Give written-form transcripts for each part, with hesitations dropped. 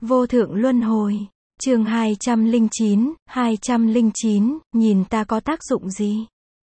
Vô thượng luân hồi. Chương 209, nhìn ta có tác dụng gì?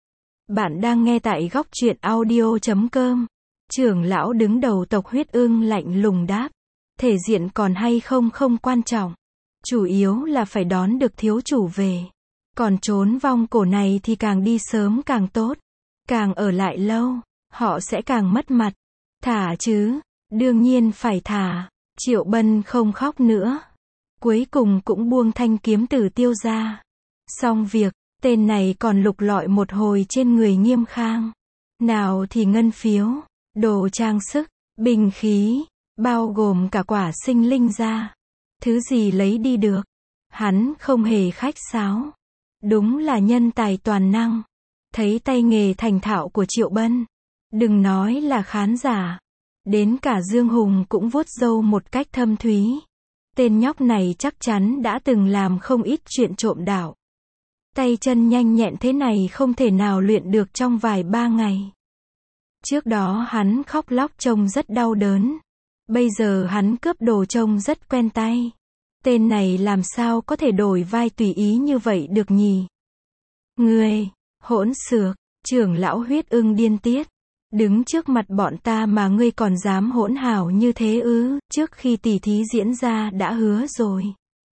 Bạn đang nghe tại góc truyện audio.com. Trưởng lão đứng đầu tộc Huyết Ưng lạnh lùng đáp. Thể diện còn hay không không quan trọng. Chủ yếu là phải đón được thiếu chủ về. Còn trốn vong cổ này thì càng đi sớm càng tốt. Càng ở lại lâu, họ sẽ càng mất mặt. Thả chứ, đương nhiên phải thả. Triệu Bân không khóc nữa. Cuối cùng cũng buông thanh kiếm Tử Tiêu ra. Xong việc, tên này còn lục lọi một hồi trên người Nghiêm Khang. Nào thì ngân phiếu, đồ trang sức, binh khí, bao gồm cả quả sinh linh ra. Thứ gì lấy đi được. Hắn không hề khách sáo. Đúng là nhân tài toàn năng. Thấy tay nghề thành thạo của Triệu Bân. Đừng nói là khán giả. Đến cả Dương Hùng cũng vuốt râu một cách thâm thúy. Tên nhóc này chắc chắn đã từng làm không ít chuyện trộm đạo. Tay chân nhanh nhẹn thế này không thể nào luyện được trong vài ba ngày. Trước đó hắn khóc lóc trông rất đau đớn. Bây giờ hắn cướp đồ trông rất quen tay. Tên này làm sao có thể đổi vai tùy ý như vậy được nhỉ? Ngươi, hỗn xược, trưởng lão Huyết Ưng điên tiết. Đứng trước mặt bọn ta mà ngươi còn dám hỗn hào như thế ư? Trước khi tỉ thí diễn ra đã hứa rồi.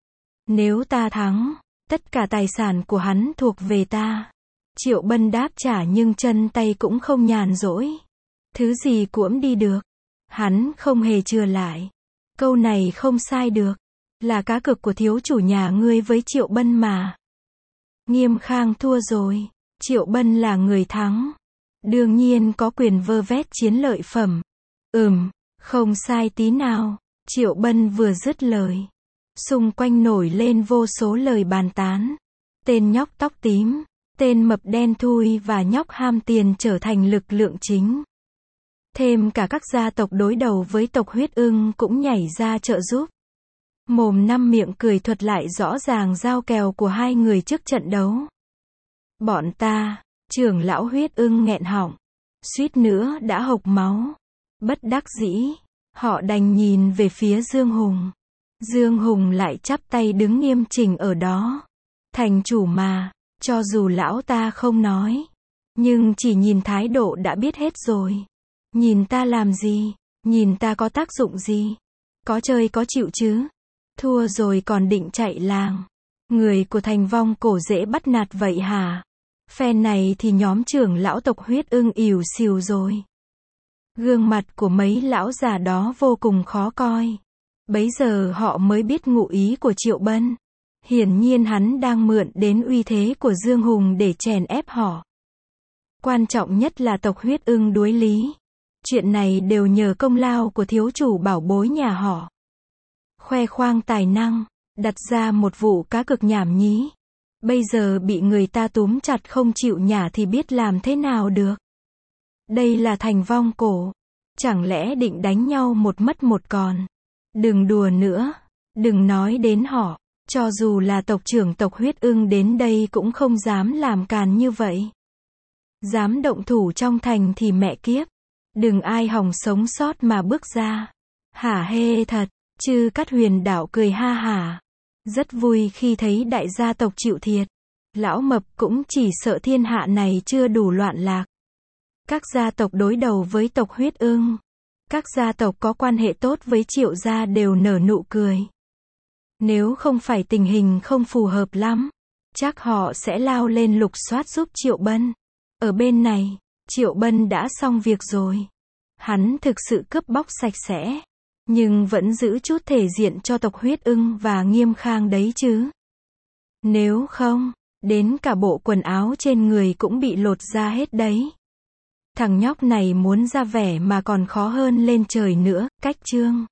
Nếu ta thắng, tất cả tài sản của hắn thuộc về ta. Triệu Bân đáp trả nhưng chân tay cũng không nhàn rỗi. Thứ gì cuỗm đi được. Hắn không hề chừa lại. Câu này không sai được. Là cá cược của thiếu chủ nhà ngươi với Triệu Bân mà. Nghiêm Khang thua rồi. Triệu Bân là người thắng. Đương nhiên có quyền vơ vét chiến lợi phẩm. Không sai tí nào. Triệu Bân vừa dứt lời. Xung quanh nổi lên vô số lời bàn tán. Tên nhóc tóc tím, tên mập đen thui và nhóc ham tiền trở thành lực lượng chính. Thêm cả các gia tộc đối đầu với tộc Huyết Ưng cũng nhảy ra trợ giúp. Mồm năm miệng cười thuật lại rõ ràng giao kèo của hai người trước trận đấu. Bọn ta, trưởng lão Huyết Ưng nghẹn họng, suýt nữa đã hộc máu. Bất đắc dĩ, họ đành nhìn về phía Dương Hùng. Dương Hùng lại chắp tay đứng nghiêm chỉnh ở đó. Thành chủ mà, cho dù lão ta không nói, nhưng chỉ nhìn thái độ đã biết hết rồi. Nhìn ta làm gì? Nhìn ta có tác dụng gì? Có chơi có chịu chứ? Thua rồi còn định chạy làng. Người của thành vong cổ dễ bắt nạt vậy hả? Phen này thì nhóm trưởng lão tộc Huyết Ưng ỉu xìu rồi. Gương mặt của mấy lão già đó vô cùng khó coi. Bấy giờ họ mới biết ngụ ý của Triệu Bân. Hiển nhiên hắn đang mượn đến uy thế của Dương Hùng để chèn ép họ. Quan trọng nhất là tộc Huyết Ưng đối lý. Chuyện này đều nhờ công lao của thiếu chủ bảo bối nhà họ. Khoe khoang tài năng, đặt ra một vụ cá cược nhảm nhí. Bây giờ bị người ta túm chặt không chịu nhả thì biết làm thế nào được. Đây là thành vong cổ. Chẳng lẽ định đánh nhau một mất một còn. Đừng đùa nữa. Đừng nói đến họ. Cho dù là tộc trưởng tộc Huyết Ưng đến đây cũng không dám làm càn như vậy. Dám động thủ trong thành thì mẹ kiếp. Đừng ai hòng sống sót mà bước ra. Hả hê thật. Chư Cát Huyền Đảo cười ha hả. Rất vui khi thấy đại gia tộc chịu thiệt. Lão Mập cũng chỉ sợ thiên hạ này chưa đủ loạn lạc. Các gia tộc đối đầu với tộc Huyết Ưng. Các gia tộc có quan hệ tốt với Triệu gia đều nở nụ cười. Nếu không phải tình hình không phù hợp lắm, chắc họ sẽ lao lên lục soát giúp Triệu Bân. Ở bên này, Triệu Bân đã xong việc rồi. Hắn thực sự cướp bóc sạch sẽ. Nhưng vẫn giữ chút thể diện cho tộc Huyết Ưng và Nghiêm Khang đấy chứ. Nếu không, đến cả bộ quần áo trên người cũng bị lột ra hết đấy. Thằng nhóc này muốn ra vẻ mà còn khó hơn lên trời nữa. Cách chương